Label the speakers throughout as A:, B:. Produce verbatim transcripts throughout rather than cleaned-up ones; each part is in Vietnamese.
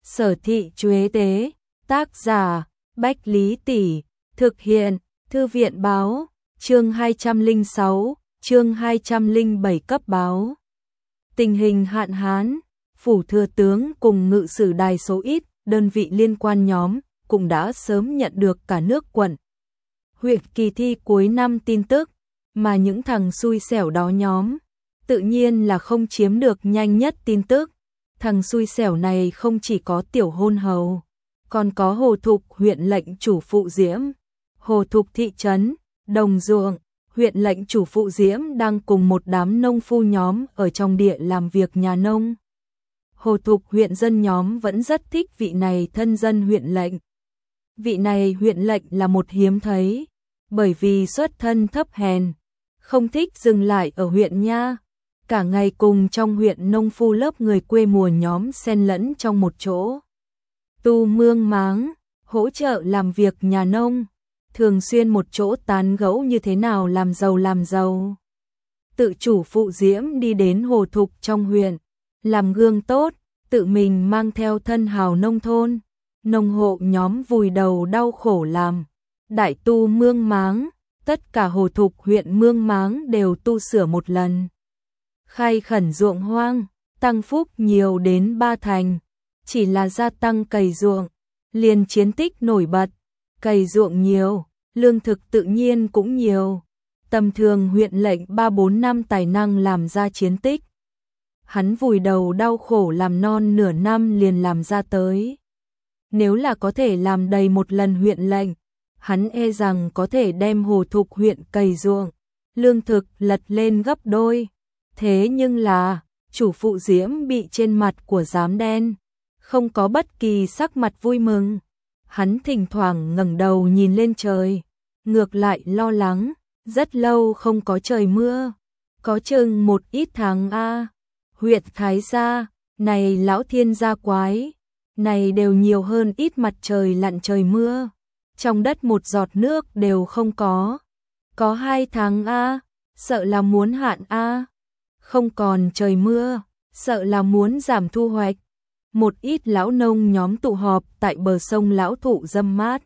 A: Sở thị Chuế Tế, tác giả, Bách Lý Tỷ, thực hiện, Thư viện báo, chương hai trăm lẻ sáu, chương hai trăm lẻ bảy cấp báo. Tình hình hạn hán, phủ thừa tướng cùng ngự sử đài số ít, đơn vị liên quan nhóm, cũng đã sớm nhận được cả nước quận huyện kỳ thi cuối năm tin tức, mà những thằng xui xẻo đó nhóm, tự nhiên là không chiếm được nhanh nhất tin tức. Thằng xui xẻo này không chỉ có tiểu hôn hầu, còn có Hồ Thục huyện lệnh chủ phụ Diễm, Hồ Thục thị trấn, Đồng Ruộng, huyện lệnh chủ phụ Diễm đang cùng một đám nông phu nhóm ở trong địa làm việc nhà nông. Hồ Thục huyện dân nhóm vẫn rất thích vị này thân dân huyện lệnh. Vị này huyện lệnh là một hiếm thấy, bởi vì xuất thân thấp hèn, không thích dừng lại ở huyện nha. Cả ngày cùng trong huyện nông phu lớp người quê mùa nhóm xen lẫn trong một chỗ. Tu mương máng, hỗ trợ làm việc nhà nông, thường xuyên một chỗ tán gẫu như thế nào làm giàu làm giàu. Tự chủ phụ Diễm đi đến Hồ Thục trong huyện, làm gương tốt, tự mình mang theo thân hào nông thôn. Nông hộ nhóm vùi đầu đau khổ làm, đại tu mương máng, tất cả Hồ Thục huyện mương máng đều tu sửa một lần. Khai khẩn ruộng hoang, tăng phúc nhiều đến ba thành, chỉ là gia tăng cày ruộng, liền chiến tích nổi bật, cày ruộng nhiều, lương thực tự nhiên cũng nhiều. Tầm thường huyện lệnh ba bốn năm tài năng làm ra chiến tích. Hắn vùi đầu đau khổ làm non nửa năm liền làm ra tới. Nếu là có thể làm đầy một lần huyện lệnh, hắn e rằng có thể đem Hồ Thục huyện cày ruộng, lương thực lật lên gấp đôi. Thế nhưng là, chủ phụ Diễm bị trên mặt của giám đen, không có bất kỳ sắc mặt vui mừng. Hắn thỉnh thoảng ngẩng đầu nhìn lên trời, ngược lại lo lắng, rất lâu không có trời mưa, có chừng một ít tháng a. Huyện Thái Gia, này lão thiên gia quái, này đều nhiều hơn ít mặt trời lặn trời mưa, trong đất một giọt nước đều không có. Có hai tháng a, sợ là muốn hạn a. Không còn trời mưa, sợ là muốn giảm thu hoạch. Một ít lão nông nhóm tụ họp tại bờ sông lão thụ râm mát.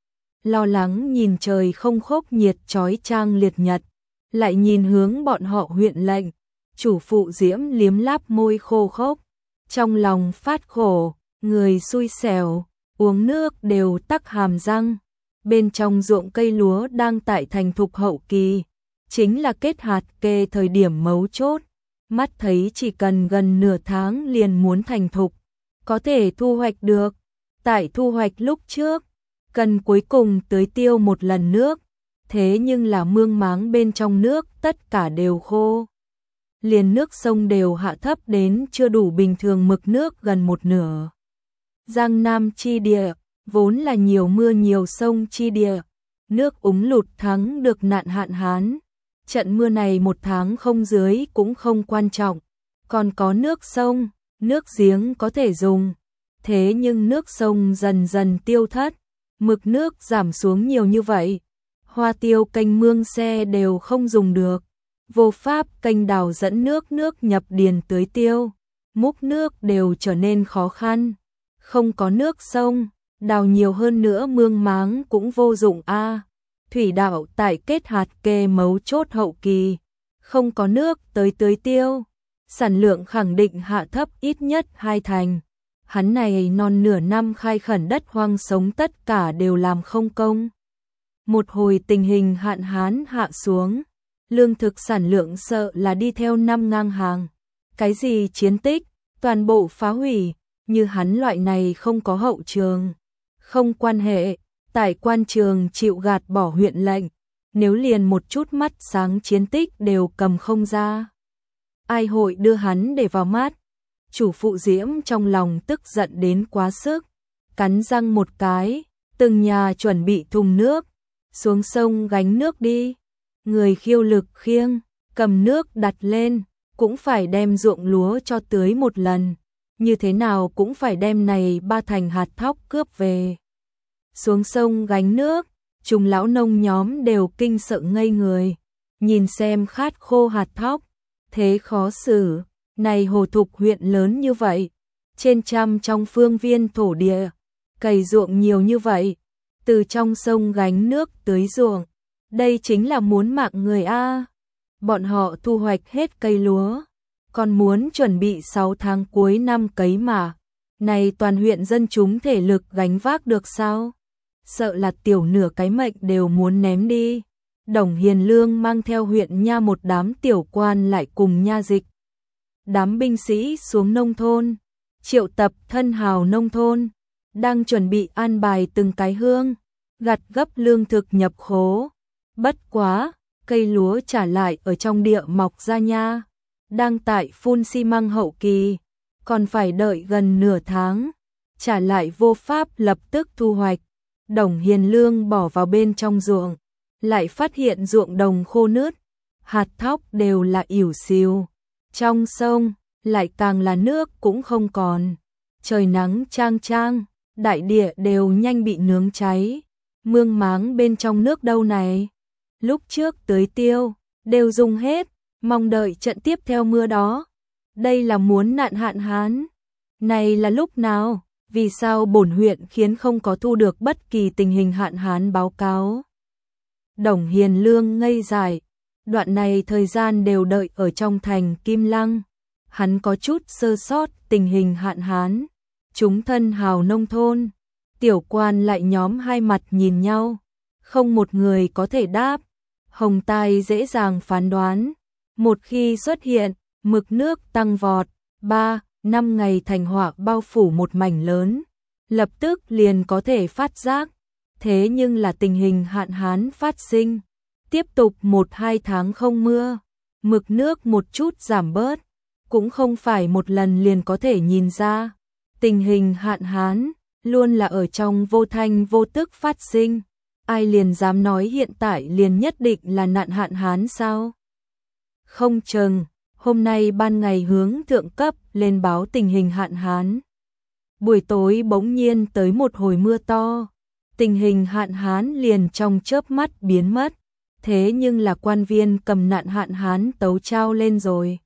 A: Lo lắng nhìn trời không khốc nhiệt chói chang liệt nhật, lại nhìn hướng bọn họ huyện lệnh. Chủ phụ Diễm liếm láp môi khô khốc, trong lòng phát khổ, người xui xẻo, uống nước đều tắc hàm răng. Bên trong ruộng cây lúa đang tại thành thục hậu kỳ, chính là kết hạt kê thời điểm mấu chốt. Mắt thấy chỉ cần gần nửa tháng liền muốn thành thục, có thể thu hoạch được. Tại thu hoạch lúc trước, cần cuối cùng tưới tiêu một lần nước, thế nhưng là mương máng bên trong nước tất cả đều khô. Liền nước sông đều hạ thấp đến chưa đủ bình thường mực nước gần một nửa. Giang Nam chi địa, vốn là nhiều mưa nhiều sông chi địa, nước úng lụt thắng được nạn hạn hán. Trận mưa này một tháng không dưới cũng không quan trọng, còn có nước sông, nước giếng có thể dùng. Thế nhưng nước sông dần dần tiêu thất, mực nước giảm xuống nhiều như vậy, hoa tiêu kênh mương xe đều không dùng được. Vô pháp kênh đào dẫn nước nước nhập điền tưới tiêu, múc nước đều trở nên khó khăn. Không có nước sông, đào nhiều hơn nữa mương máng cũng vô dụng a. Thủy đạo tại kết hạt kê mấu chốt hậu kỳ, không có nước tới tưới tiêu, sản lượng khẳng định hạ thấp ít nhất hai thành. Hắn này non nửa năm khai khẩn đất hoang sống tất cả đều làm không công. Một hồi tình hình hạn hán hạ xuống, lương thực sản lượng sợ là đi theo năm ngang hàng. Cái gì chiến tích, toàn bộ phá hủy, như hắn loại này không có hậu trường, không quan hệ. Tại quan trường chịu gạt bỏ huyện lệnh, nếu liền một chút mắt sáng chiến tích đều cầm không ra. Ai hội đưa hắn để vào mắt. Chủ phụ Diễm trong lòng tức giận đến quá sức, cắn răng một cái, từng nhà chuẩn bị thùng nước, xuống sông gánh nước đi. Người khiêu lực khiêng, cầm nước đặt lên, cũng phải đem ruộng lúa cho tưới một lần, như thế nào cũng phải đem này ba thành hạt thóc cướp về. Xuống sông gánh nước, chúng lão nông nhóm đều kinh sợ ngây người, nhìn xem khát khô hạt thóc, thế khó xử, này Hồ Thục huyện lớn như vậy, trên trăm trong phương viên thổ địa, cày ruộng nhiều như vậy, từ trong sông gánh nước tưới ruộng, đây chính là muốn mạng người a. Bọn họ thu hoạch hết cây lúa, còn muốn chuẩn bị sáu tháng cuối năm cấy mà. Này toàn huyện dân chúng thể lực gánh vác được sao? Sợ là tiểu nửa cái mệnh đều muốn ném đi. Đồng Hiền Lương mang theo huyện nha một đám tiểu quan lại cùng nha dịch. Đám binh sĩ xuống nông thôn, triệu tập thân hào nông thôn, đang chuẩn bị an bài từng cái hương, gặt gấp lương thực nhập khố. Bất quá, cây lúa trả lại ở trong địa mọc ra nha, đang tại phun xi măng hậu kỳ, còn phải đợi gần nửa tháng, trả lại vô pháp lập tức thu hoạch. Đồng Hiền Lương bỏ vào bên trong ruộng, lại phát hiện ruộng đồng khô nứt, hạt thóc đều là ỉu xìu, trong sông lại càng là nước cũng không còn. Trời nắng chang chang, đại địa đều nhanh bị nướng cháy, mương máng bên trong nước đâu này. Lúc trước tưới tiêu, đều dùng hết, mong đợi trận tiếp theo mưa đó. Đây là muốn nạn hạn hán. Này là lúc nào? Vì sao bổn huyện khiến không có thu được bất kỳ tình hình hạn hán báo cáo? Đồng Hiền Lương ngây dại, đoạn này thời gian đều đợi ở trong thành Kim Lăng. Hắn có chút sơ sót tình hình hạn hán. Chúng thân hào nông thôn, tiểu quan lại nhóm hai mặt nhìn nhau, không một người có thể đáp. Hồng Tai dễ dàng phán đoán, một khi xuất hiện, mực nước tăng vọt, ba, năm ngày thành họa bao phủ một mảnh lớn, lập tức liền có thể phát giác. Thế nhưng là tình hình hạn hán phát sinh, tiếp tục một hai tháng không mưa, mực nước một chút giảm bớt, cũng không phải một lần liền có thể nhìn ra. Tình hình hạn hán luôn là ở trong vô thanh vô tức phát sinh, ai liền dám nói hiện tại liền nhất định là nạn hạn hán sao? Không chừng, hôm nay ban ngày hướng thượng cấp lên báo tình hình hạn hán. Buổi tối bỗng nhiên tới một hồi mưa to, tình hình hạn hán liền trong chớp mắt biến mất, thế nhưng là quan viên cầm nạn hạn hán tấu trao lên rồi.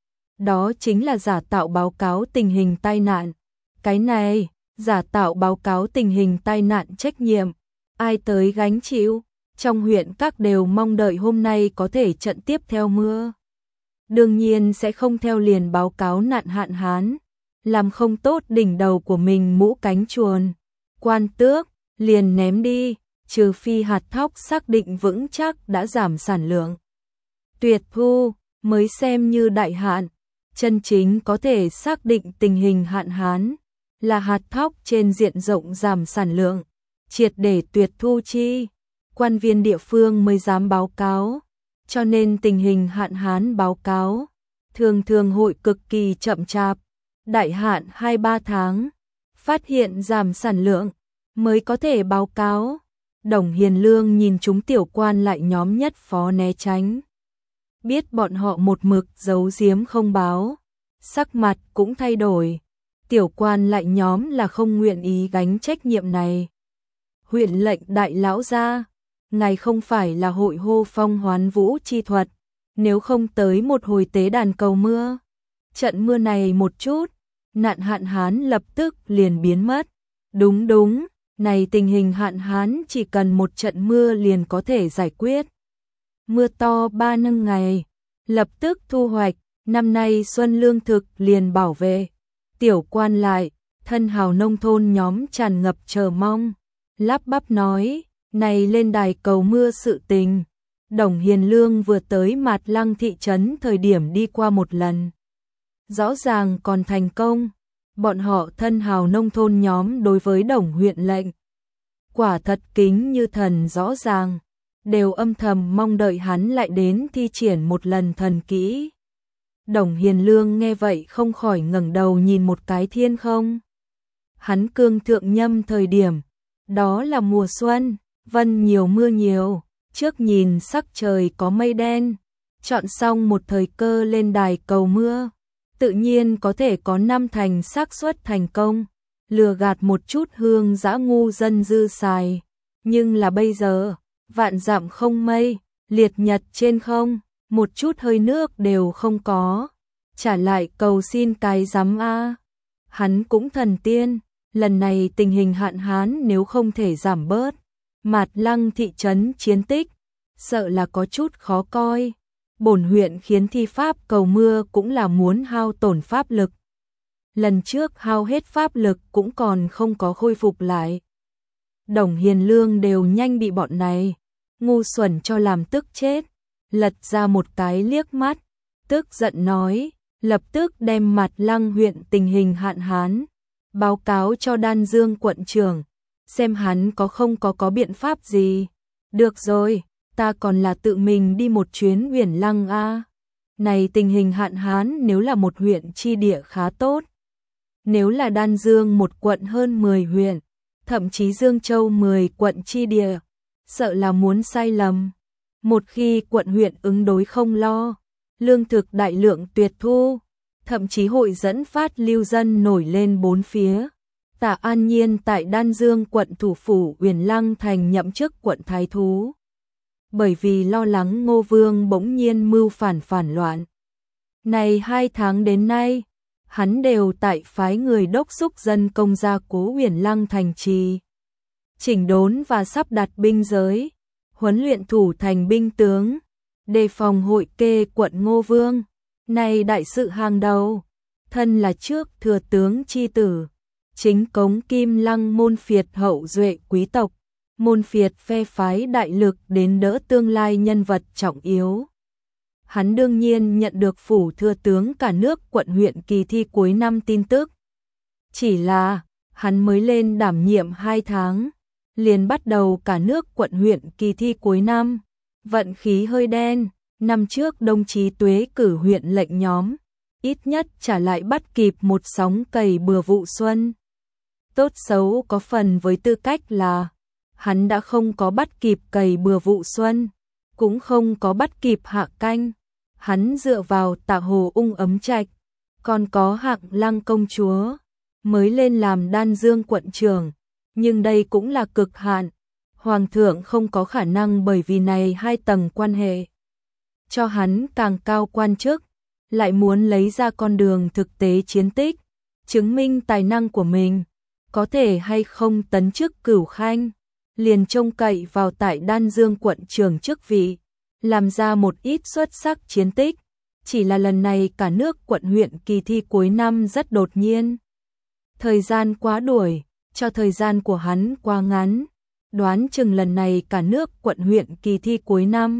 A: Đó chính là giả tạo báo cáo tình hình tai nạn. Cái này, giả tạo báo cáo tình hình tai nạn trách nhiệm, ai tới gánh chịu? Trong huyện các đều mong đợi hôm nay có thể trận tiếp theo mưa. Đương nhiên sẽ không theo liền báo cáo nạn hạn hán, làm không tốt đỉnh đầu của mình mũ cánh chuồn, quan tước, liền ném đi, trừ phi hạt thóc xác định vững chắc đã giảm sản lượng. Tuyệt thu, mới xem như đại hạn, chân chính có thể xác định tình hình hạn hán, là hạt thóc trên diện rộng giảm sản lượng, triệt để tuyệt thu chi, quan viên địa phương mới dám báo cáo, cho nên tình hình hạn hán báo cáo, thường thường hội cực kỳ chậm chạp, đại hạn hai ba tháng, phát hiện giảm sản lượng, mới có thể báo cáo. Đồng Hiền Lương nhìn chúng tiểu quan lại nhóm nhất phó né tránh. Biết bọn họ một mực giấu giếm không báo, sắc mặt cũng thay đổi. Tiểu quan lại nhóm là không nguyện ý gánh trách nhiệm này. Huyện lệnh đại lão gia, ngài không phải là hội hô phong hoán vũ chi thuật, nếu không tới một hồi tế đàn cầu mưa. Trận mưa này một chút, nạn hạn hán lập tức liền biến mất. Đúng đúng, này tình hình hạn hán chỉ cần một trận mưa liền có thể giải quyết. Mưa to ba năm ngày, lập tức thu hoạch, năm nay xuân lương thực liền bảo vệ. Tiểu quan lại, thân hào nông thôn nhóm tràn ngập chờ mong, lắp bắp nói, này lên đài cầu mưa sự tình. Đồng Hiền Lương vừa tới Mạt Lăng thị trấn thời điểm đi qua một lần. Rõ ràng còn thành công, bọn họ thân hào nông thôn nhóm đối với Đồng huyện lệnh. Quả thật kính như thần rõ ràng, đều âm thầm mong đợi hắn lại đến thi triển một lần thần kỹ. Đồng Hiền Lương nghe vậy không khỏi ngẩng đầu nhìn một cái thiên không. Hắn cương thượng nhâm thời điểm, đó là mùa xuân, vân nhiều mưa nhiều, trước nhìn sắc trời có mây đen, chọn xong một thời cơ lên đài cầu mưa, tự nhiên có thể có năm thành xác suất thành công, lừa gạt một chút hương dã ngu dân dư xài. Nhưng là bây giờ, vạn dặm không mây, liệt nhật trên không, một chút hơi nước đều không có, trả lại cầu xin cái rắm a. Hắn cũng thần tiên, lần này tình hình hạn hán nếu không thể giảm bớt, Mạt Lăng thị trấn chiến tích, sợ là có chút khó coi. Bổn huyện khiến thi pháp cầu mưa cũng là muốn hao tổn pháp lực. Lần trước hao hết pháp lực cũng còn không có khôi phục lại. Đồng Hiền Lương đều nhanh bị bọn này ngu xuẩn cho làm tức chết, lật ra một cái liếc mắt, tức giận nói, lập tức đem Mạt Lăng huyện tình hình hạn hán báo cáo cho Đan Dương quận trưởng, xem hắn có không có có biện pháp gì. Được rồi, ta còn là tự mình đi một chuyến Uyển Lăng a. Này tình hình hạn hán nếu là một huyện chi địa khá tốt. Nếu là Đan Dương một quận hơn mười huyện, thậm chí Dương Châu mười quận chi địa, sợ là muốn sai lầm. Một khi quận huyện ứng đối không lo, lương thực đại lượng tuyệt thu, thậm chí hội dẫn phát lưu dân nổi lên bốn phía. Tạ An Nhiên tại Đan Dương quận thủ phủ Uyển Lăng thành nhậm chức quận thái thú. Bởi vì lo lắng Ngô Vương bỗng nhiên mưu phản phản loạn. Này hai tháng đến nay, hắn đều tại phái người đốc xúc dân công gia cố Uyển Lăng thành trì, chỉnh đốn và sắp đặt binh giới, huấn luyện thủ thành binh tướng, đề phòng hội kê quận Ngô Vương. Này đại sự hàng đầu, thân là trước thừa tướng chi tử, chính cống Kim Lăng môn phiệt hậu duệ quý tộc, môn phiệt phe phái đại lực đến đỡ tương lai nhân vật trọng yếu. Hắn đương nhiên nhận được phủ thừa tướng cả nước quận huyện kỳ thi cuối năm tin tức. Chỉ là, hắn mới lên đảm nhiệm hai tháng, liền bắt đầu cả nước quận huyện kỳ thi cuối năm. Vận khí hơi đen, năm trước đồng chí Tuế cử huyện lệnh nhóm, ít nhất trả lại bắt kịp một sóng cày bừa vụ xuân. Tốt xấu có phần với tư cách là, hắn đã không có bắt kịp cày bừa vụ xuân, cũng không có bắt kịp hạ canh. Hắn dựa vào Tạ Hồ ung ấm trạch, còn có Hạng Lăng công chúa, mới lên làm Đan Dương quận trưởng, nhưng đây cũng là cực hạn. Hoàng thượng không có khả năng bởi vì này hai tầng quan hệ cho hắn càng cao quan chức, lại muốn lấy ra con đường thực tế chiến tích, chứng minh tài năng của mình, có thể hay không tấn chức cửu khanh, liền trông cậy vào tại Đan Dương quận trưởng chức vị, làm ra một ít xuất sắc chiến tích. Chỉ là lần này cả nước quận huyện kỳ thi cuối năm rất đột nhiên. Thời gian quá đuổi, cho thời gian của hắn quá ngắn. Đoán chừng lần này cả nước quận huyện kỳ thi cuối năm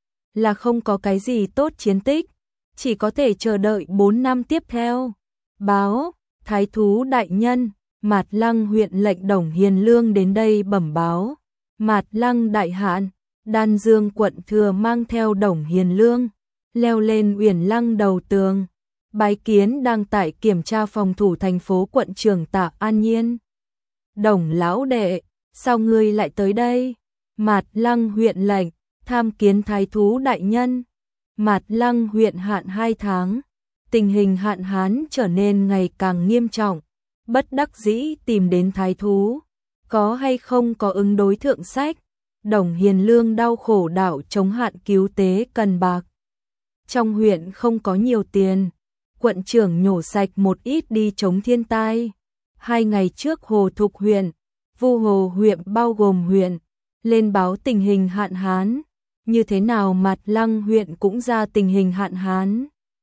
A: là không có cái gì tốt chiến tích, chỉ có thể chờ đợi bốn năm tiếp theo. Báo, Thái thú đại nhân, Mạt Lăng huyện lệnh Đồng Hiền Lương đến đây bẩm báo. Mạt Lăng đại hạn, Đan Dương quận thừa mang theo Đồng Hiền Lương, leo lên Uyển Lăng đầu tường, bái kiến đang tại kiểm tra phòng thủ thành phố quận trưởng Tạ An Nhiên. Đồng lão đệ, sao ngươi lại tới đây? Mạt Lăng huyện lệnh, tham kiến thái thú đại nhân. Mạt Lăng huyện hạn hai tháng, tình hình hạn hán trở nên ngày càng nghiêm trọng, bất đắc dĩ tìm đến thái thú, có hay không có ứng đối thượng sách. Đồng Hiền Lương đau khổ đạo chống hạn cứu tế cần bạc. Trong huyện không có nhiều tiền, quận trưởng nhổ sạch một ít đi chống thiên tai. Hai ngày trước Hồ Thục huyện, Vu Hồ huyện bao gồm huyện, lên báo tình hình hạn hán. Như thế nào Mạt Lăng huyện cũng ra tình hình hạn hán.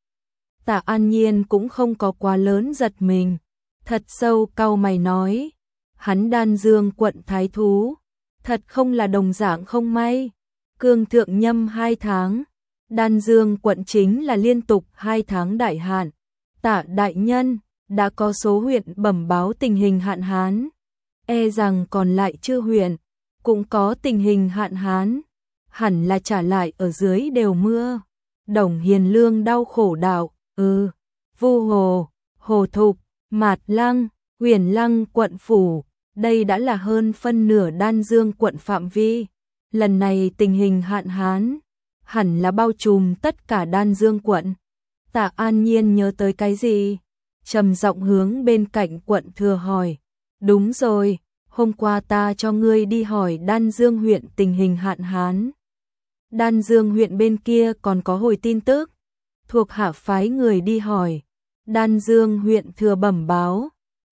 A: Tạ An Nhiên cũng không có quá lớn giật mình, thật sâu cau mày nói, hắn Đan Dương quận thái thú, thật không là đồng dạng không may. Cương thượng nhâm hai tháng, Đan Dương quận chính là liên tục hai tháng đại hạn. Tạ đại nhân, đã có số huyện bẩm báo tình hình hạn hán, e rằng còn lại chưa huyện cũng có tình hình hạn hán, hẳn là trả lại ở dưới đều mưa. Đồng Hiền Lương đau khổ đạo, ừ, Vu Hồ, Hồ Thục, Mạt Lăng, Uyển Lăng quận phủ, đây đã là hơn phân nửa Đan Dương quận phạm vi. Lần này tình hình hạn hán hẳn là bao trùm tất cả Đan Dương quận. Tạ An Nhiên nhớ tới cái gì, trầm giọng hướng bên cạnh quận thừa hỏi, đúng rồi, hôm qua ta cho ngươi đi hỏi Đan Dương huyện tình hình hạn hán. Đan Dương huyện bên kia còn có hồi tin tức, thuộc hạ phái người đi hỏi. Đan Dương huyện thừa bẩm báo,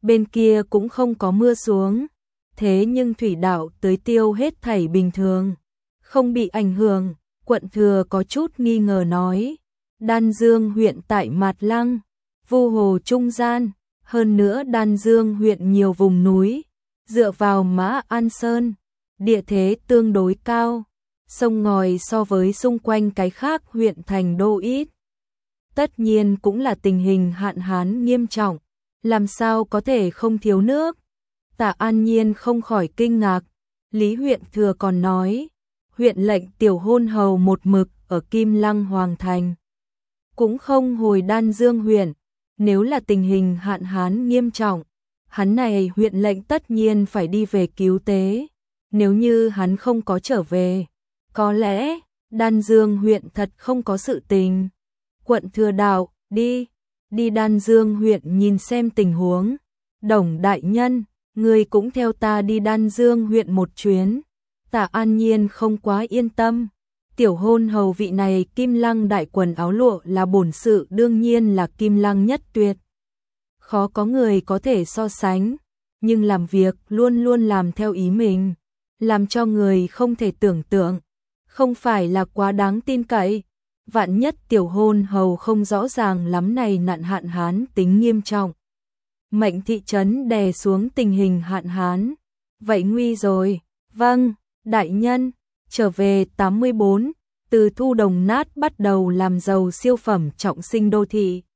A: bên kia cũng không có mưa xuống, thế nhưng thủy đạo tới tiêu hết thảy bình thường, không bị ảnh hưởng. Quận Thừa có chút nghi ngờ nói, Đan Dương huyện tại Mạt Lăng, Vu Hồ trung gian, hơn nữa Đan Dương huyện nhiều vùng núi, dựa vào Mã An Sơn, địa thế tương đối cao, sông ngòi so với xung quanh cái khác huyện thành đô ít. Tất nhiên cũng là tình hình hạn hán nghiêm trọng, làm sao có thể không thiếu nước. Tạ An Nhiên không khỏi kinh ngạc, Lý huyện thừa còn nói, huyện lệnh tiểu hôn hầu một mực ở Kim Lăng Hoàng Thành, cũng không hồi Đan Dương huyện, nếu là tình hình hạn hán nghiêm trọng, hắn này huyện lệnh tất nhiên phải đi về cứu tế, nếu như hắn không có trở về, có lẽ Đan Dương huyện thật không có sự tình. Quận Thừa đạo, đi, đi Đan Dương huyện nhìn xem tình huống. Đồng đại nhân, người cũng theo ta đi Đan Dương huyện một chuyến. Tạ An Nhiên không quá yên tâm. Tiểu hôn hầu vị này Kim Lăng đại quần áo lụa là bổn sự đương nhiên là Kim Lăng nhất tuyệt. Khó có người có thể so sánh, nhưng làm việc luôn luôn làm theo ý mình, làm cho người không thể tưởng tượng, không phải là quá đáng tin cậy. Vạn nhất tiểu hôn hầu không rõ ràng lắm này nạn hạn hán tính nghiêm trọng. Mệnh thị trấn đè xuống tình hình hạn hán. Vậy nguy rồi. Vâng, đại nhân. Trở về tám mươi bốn, từ thu đồng nát bắt đầu làm giàu siêu phẩm trọng sinh đô thị.